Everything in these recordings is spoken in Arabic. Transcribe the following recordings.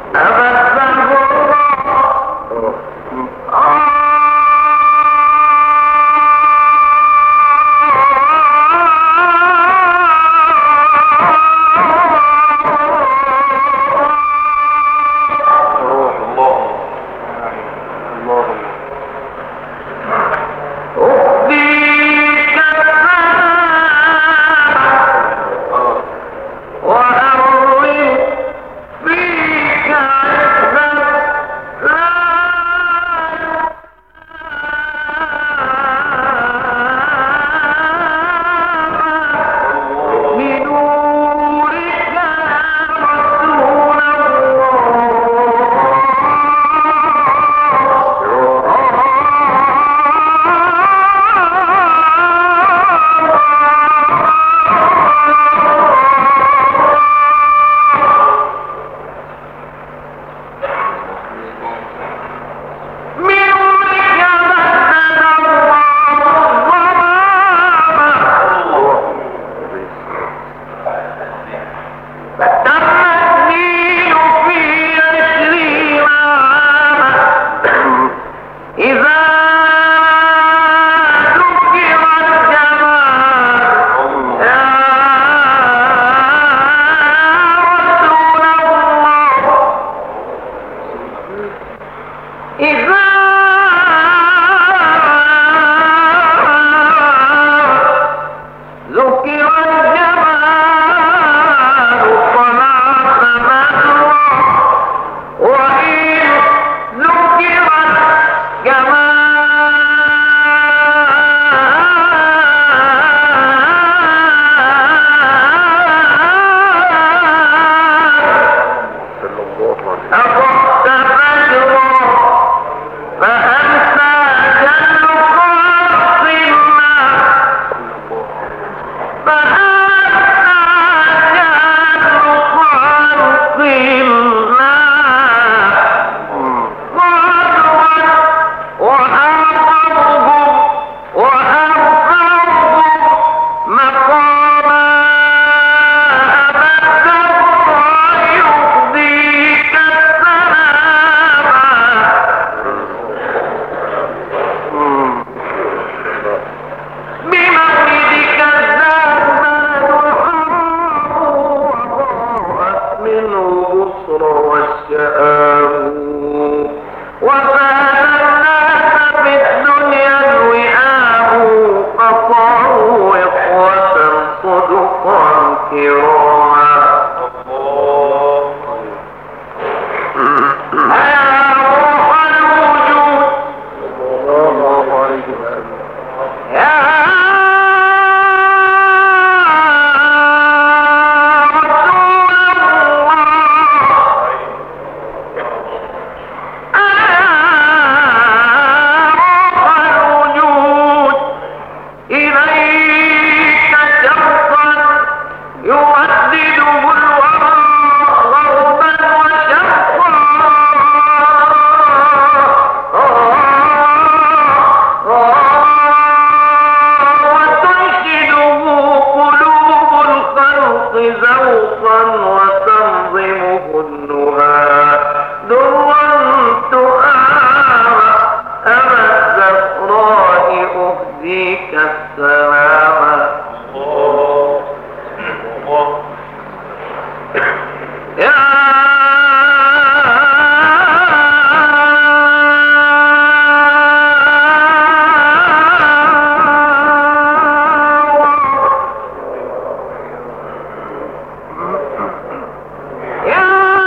يا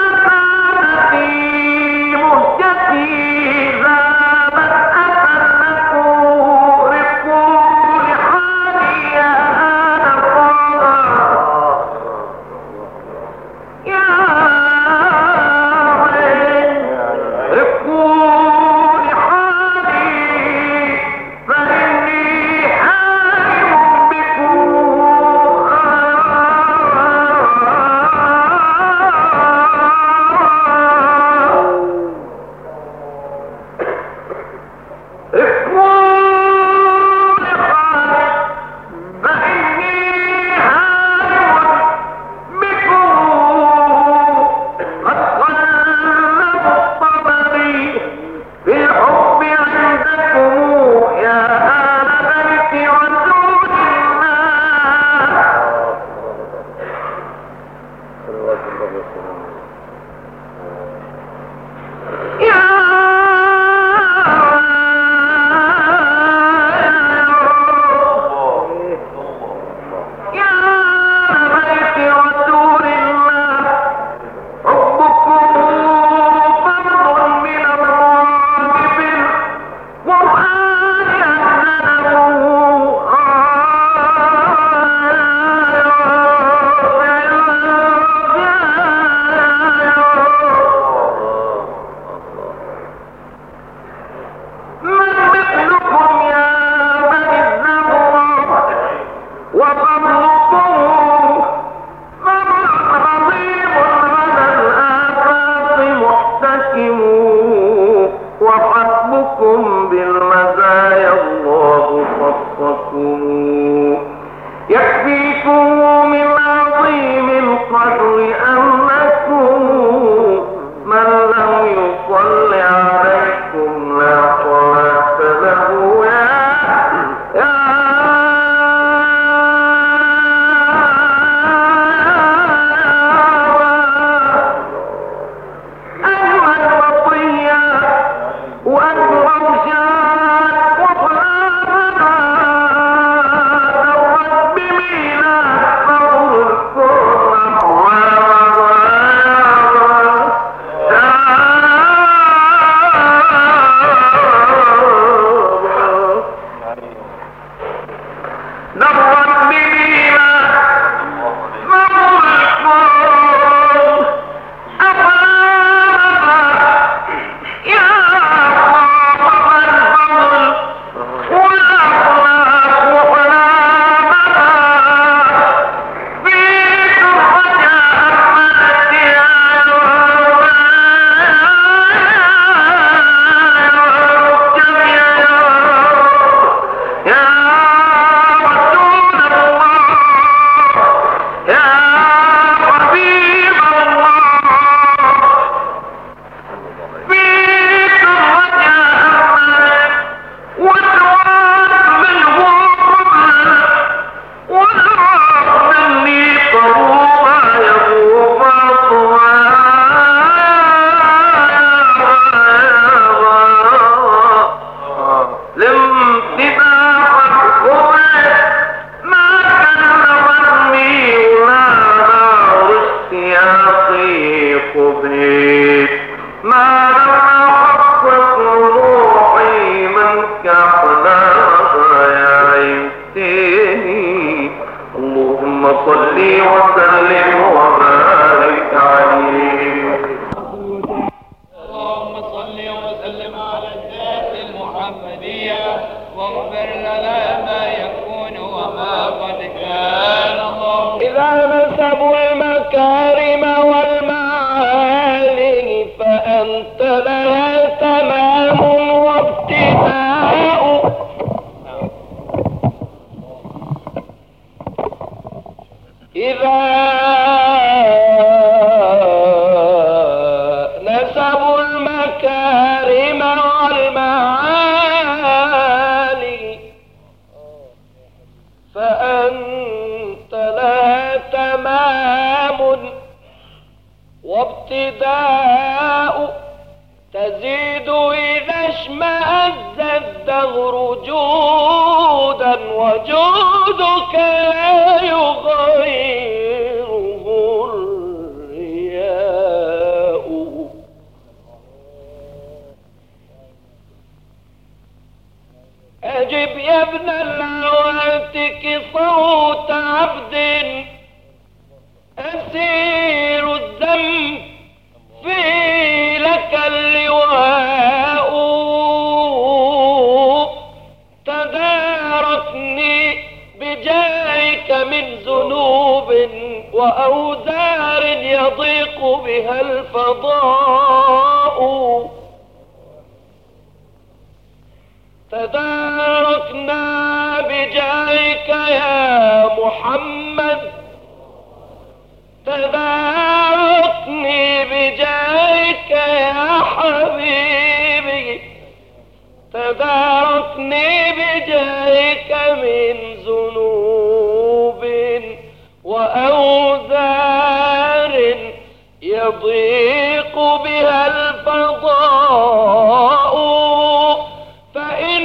يضيق بها الفضاء، فإن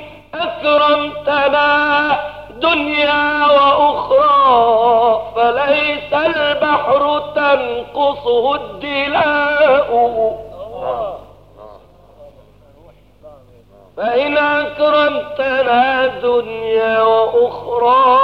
أكرمتنا دنيا وأخرى فليس البحر تنقصه الدلاء. فإن أكرمتنا دنيا وأخرى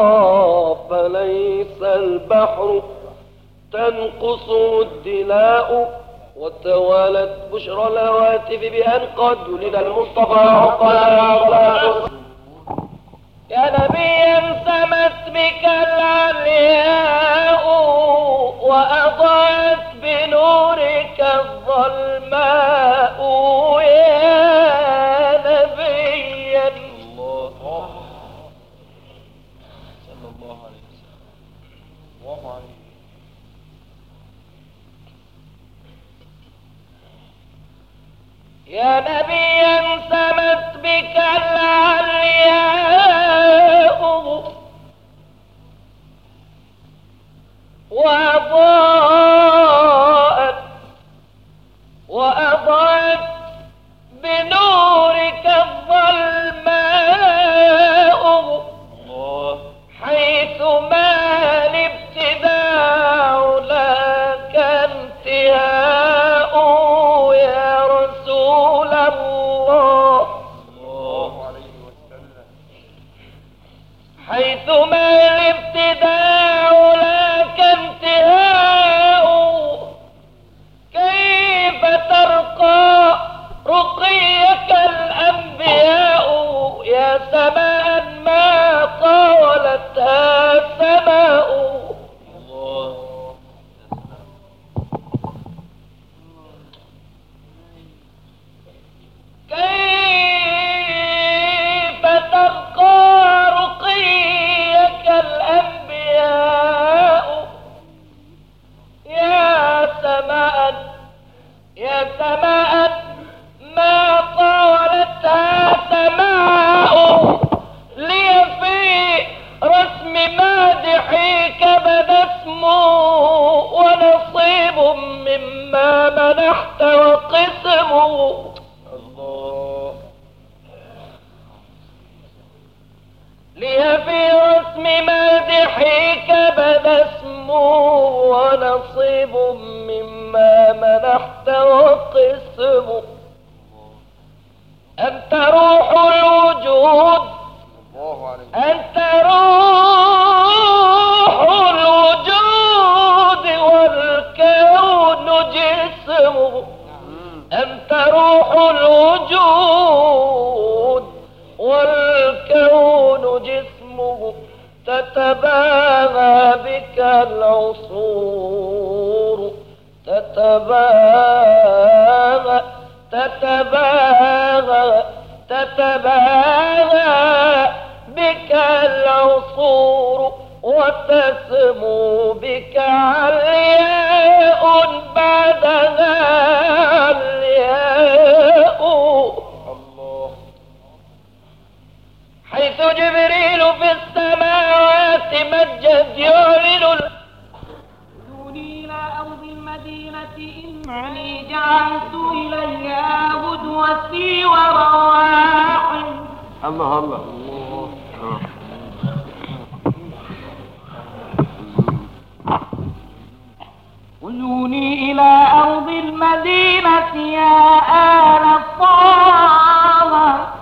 فليس البحر تنقصه الدلاء. وتوالت بشرى الهواتف بأن قد ولد المصطفى عقلا. يا نبيا سمت بك العلياء وأضاءت بنورك الظلماء. يا نبيا الله صلى الله عليه وسلم يا نبيا سمت بك العلياء وأضاءت بنورك الظلماء. حيثما الابتداع لك انتهاء. يا رسول الله حيثما الابتداع لك انتهاء. كيف ترقى رقيك الأنبياء. يا سماء ما طالتها سماء. كيف ترقى رقيك الأنبياء. يا سماء ما طالتها سماء. لي في رسم مادحيك بدا اسمه ونصيب مما منحت وقسمه. لي في رسم مادحيك بدا اسمه ونصيب مما منحت وقسمه. أنت روح الوجود أنت روح الوجود والكون جسمه. أنت روح الوجود والكون جسمه. تتباهى بك العصور تتباهى بك العصور وتسمو بك علياء بعدها علياء. حيث جبريل في السماوات مجد يعلن دوني إلى أرض المدينة إنني جعلت إليها غدوتي ورواحي. الله خذوني إلى أرض المدينة يا آل طه.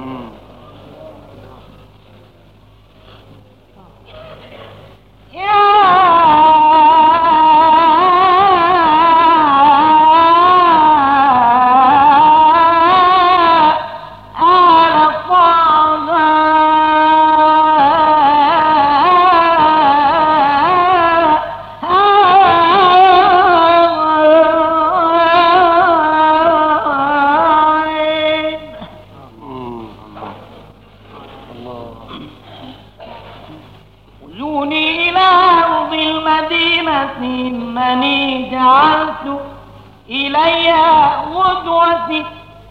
إنني جعلت إليها غدوتي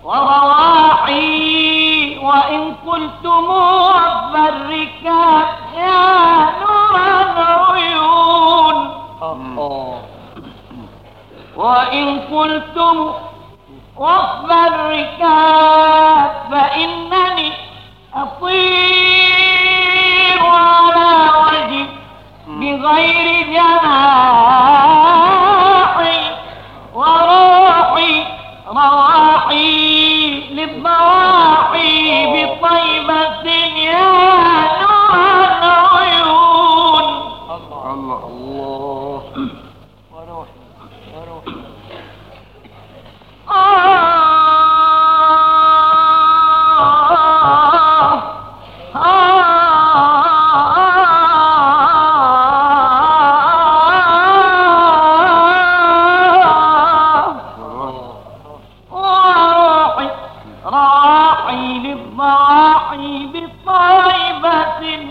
ورواحي. وإن قلتم رب الركاب يا نور العيون. وإن قلتم وفد الركاب فإنني أطير على وجهي بغير جناحي وروحي رواحي للضواحي بطيبة يا نور العيون. الله الله وروحي راحي للضواحي بطيبة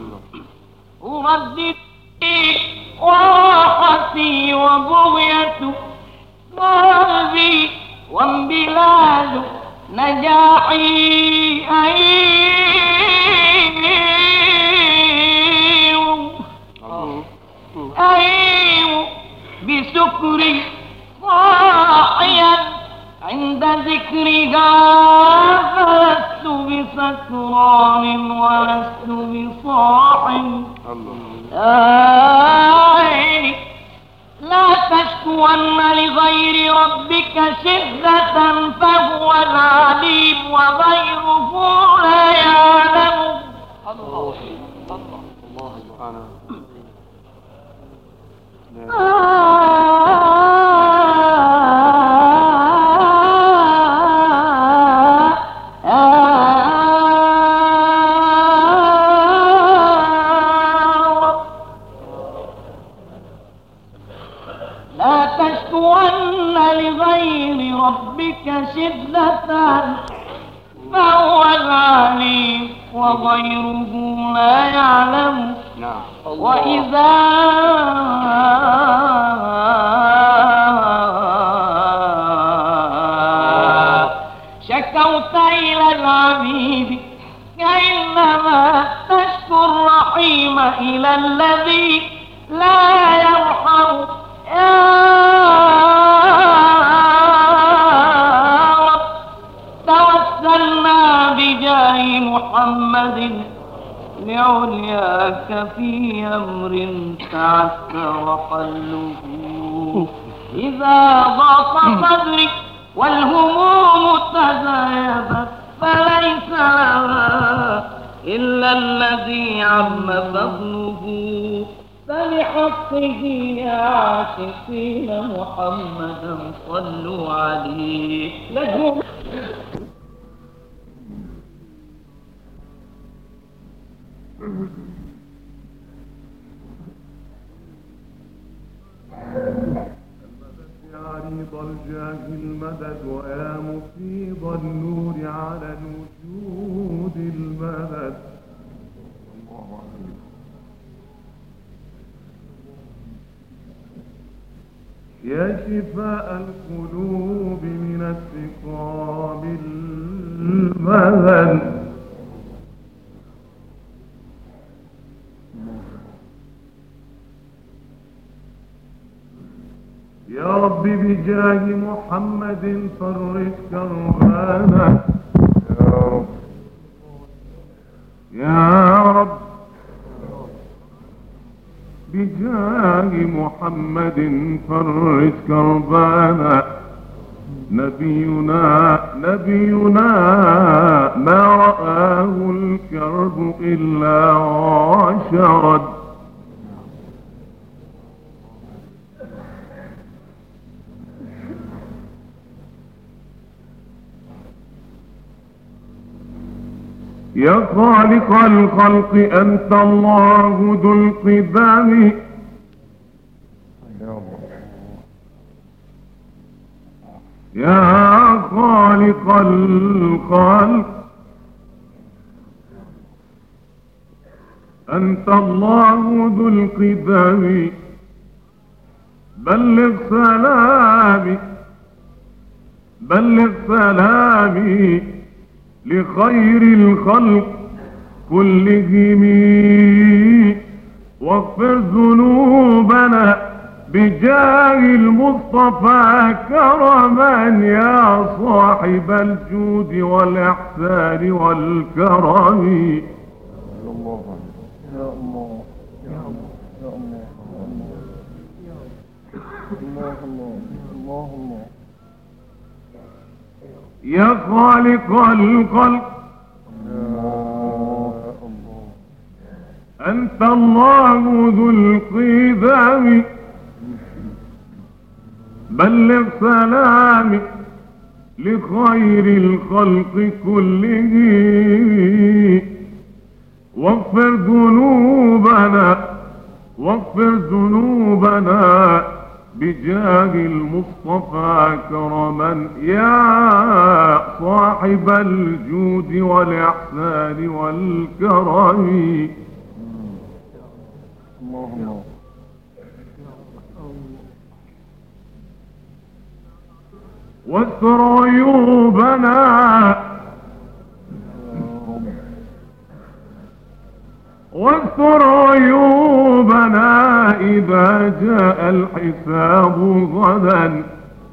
وردتي وراحتي وبغية قلبي وانبلاد نجاحي أيوه بسكري صاحيا عند ذكرها فلست بسكران ولست بصاح. عيني لا تشكون لغير ربك شدة فهو العليم وغيره لا يعلم. الله سبحانه. لا تشكون لغير ربك شدة فهو العليم وغيره لا يعلم. وإذا شكوت إلى العبيد كإنما تشكو الرحيم إلى الذي لا يرحم. يا رب توسلنا بجاه محمد لعلياك في أمر تعسر حله. إذا ضاق صدري والهموم تزايدت فليس لها إلا الذي عم فضله. فلحقه يا عاشقين محمدا صلوا عليه. يا عريض الجاه المدد ويا مفيض النور على الوجود المدد. يا شفاء القلوب من السقام المدد. يا رب بجاه محمد فرج كربانا. يا رب بجاه محمد فرج كربانا. نبينا ما رآه الكرب إلا عشرت. يا خالق الخلق أنت الله ذو القدام. يا خالق الخلق أنت الله ذو القدام. بلغ سلامي لخير الخلق كلهم واغفر ذنوبنا بجاه المصطفى كرما يا صاحب الجود والإحسان والكرم. يا الله يا الله يا الله الله الله الله يا خالق الخلق أنت الله ذو القدم بلغ سلامي لخير الخلق كله واغفر ذنوبنا بجاه المصطفى كرما يا صاحب الجود والإحسان والكرم. الله واستر عيوبنا إذا جاء الحساب غدا.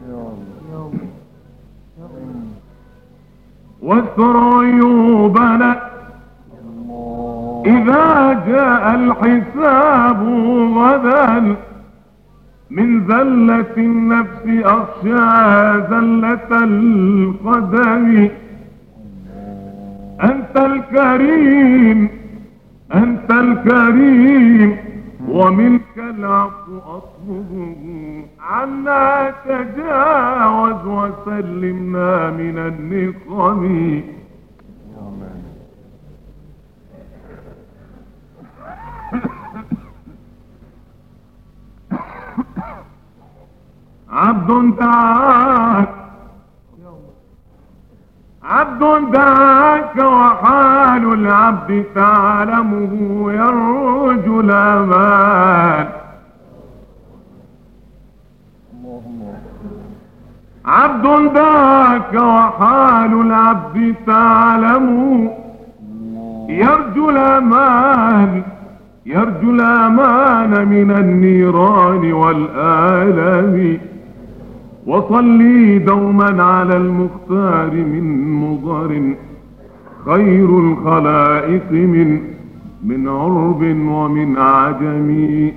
واستر عيوبنا إذا جاء الحساب غدا من زلة النفس أخشى زلة القدم. أنت الكريم ومنك العفو أطلبه عنا تجاوز وسلمنا من النقم. عبد دعاك وحال العبد تعلمه يرجو الأمان. عبد دعاك وحال العبد تعلمه يرجو الأمان من النيران والآلام. وصلي دوما على المختار من مضر خير الخلائق من عرب ومن عجم.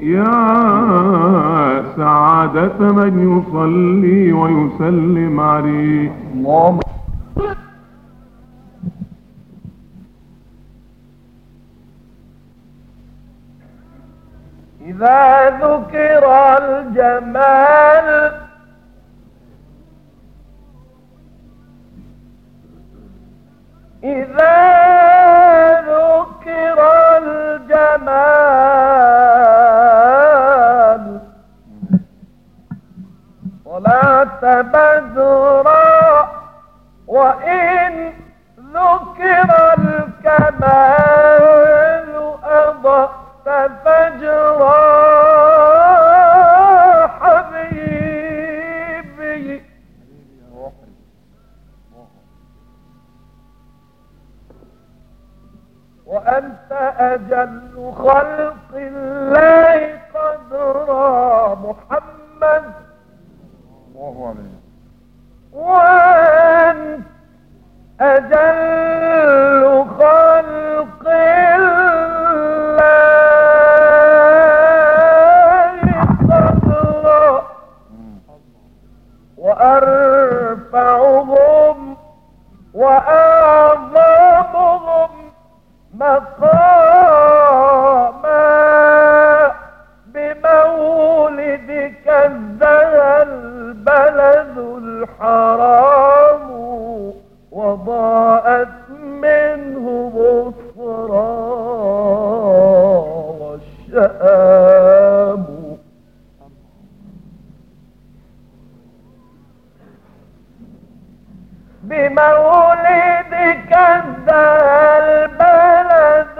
يا سعادة من يصلي ويسلم عليه. إذا ذكر الجمال طلعت بدرا وإن ذكر الكمال أضأت فجرا حبيبي. وأنت أجل خلق الله قدرا محمد وأنت أجل خلق الله قدرا وأرفعهم وأعظمهم مقاما بمولدك ازدهى البلد الحرام وضاءت منه بصرى والشآم. بمولدك ازدهى البلد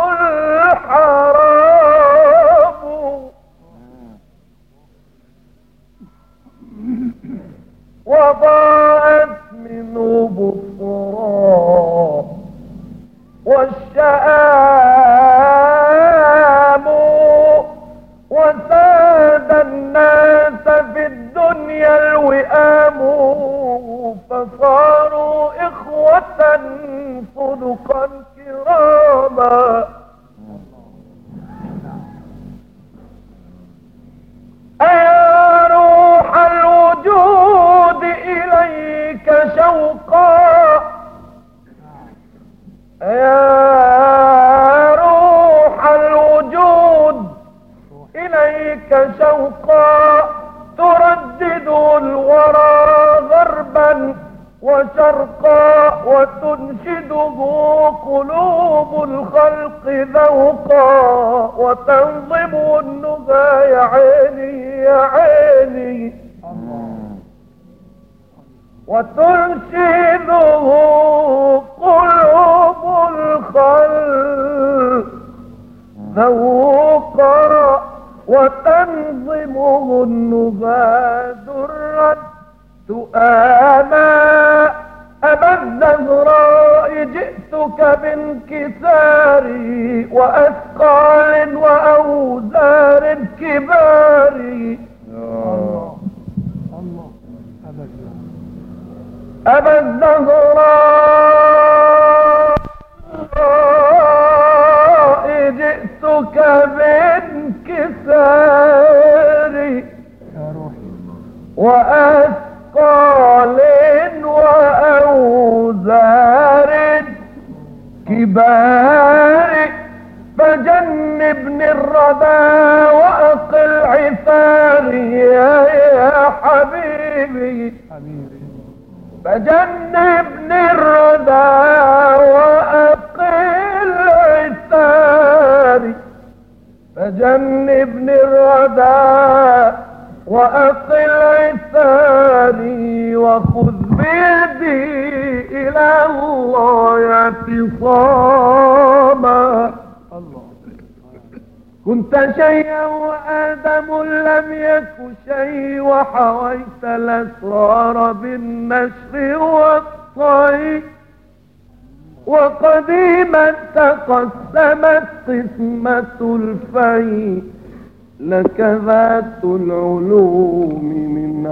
الحرام وضاءت منه بصرى والشآم وساد الناس فصاروا إخوة صدقا كراما. أيا روح الوجود إليك شوقا، يا روح الوجود إليك شوقا، تردد الورى غربا وشرقا، وتنشده قلوب الخلق ذوقا، وتنظم النهى يا عيني يا عيني، وتنشده قلوب الخلق ذوقا، وتنظمه النهى درا تؤاما. أبا الزهراء جئتك بانكسار وأثقال وأوزار كبار. أبا الزهراء جئتك بانكسار وأثقال وأوزار كبار، فجنبني الردى وأقل عثاري يا حبيبي، فجنبني الردى وأقل عثاري، فجنبني الردى وأقل عثاري، وخذ بيدي إلى الله اعتصاما. كنت شيئا وآدم لم يك شيء، وحويت الأسرار بالنشر والطي، وقديما تقسمت قسمة الفي، لك ذات العلوم من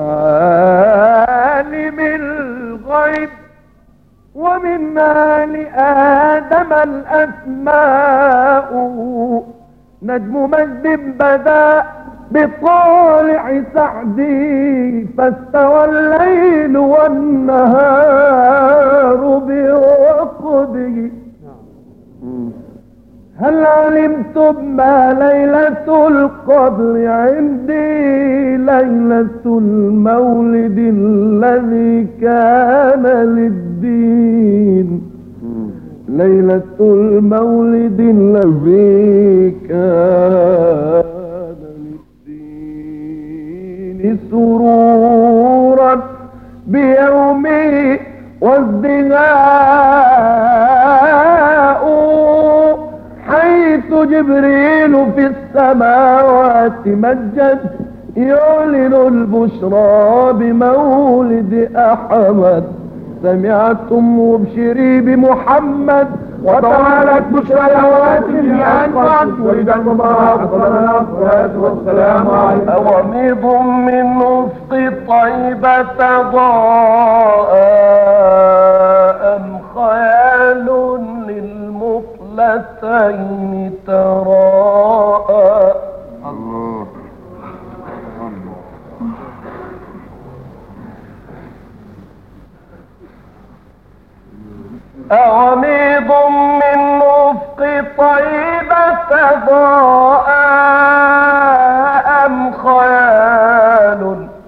عالم الغيب، ومن آل آدم الأسماء، نجم مجد بدا بطالع سعدي، فاستوى الليل والنهار بوقده. هل علمتم ما ليلة القدر عندي؟ ليلة المولد الذي كان للدين، ليلة المولد الذي كان للدين، سرورا بيومه وازدهاء، حيث جبريل في السماوات مجد، يعلن البشرى بمولد أحمد. سمعتم وابشري بمحمد، وتوالت بشرى الهواتف بأنفعت، ولد المبارك صلى الله والسلام عليه. وميض من أفق طيبة ضاء، أم خيال للمفلتين تراءى. الله أوميض من أفق طيبة ضاء، أم خيال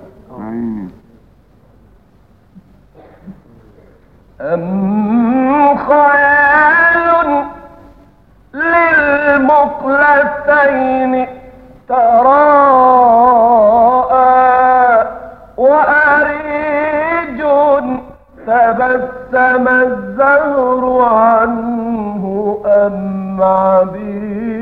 للمقلتين تراءى، وأريج تبسم الزهر عنه، أم عبيد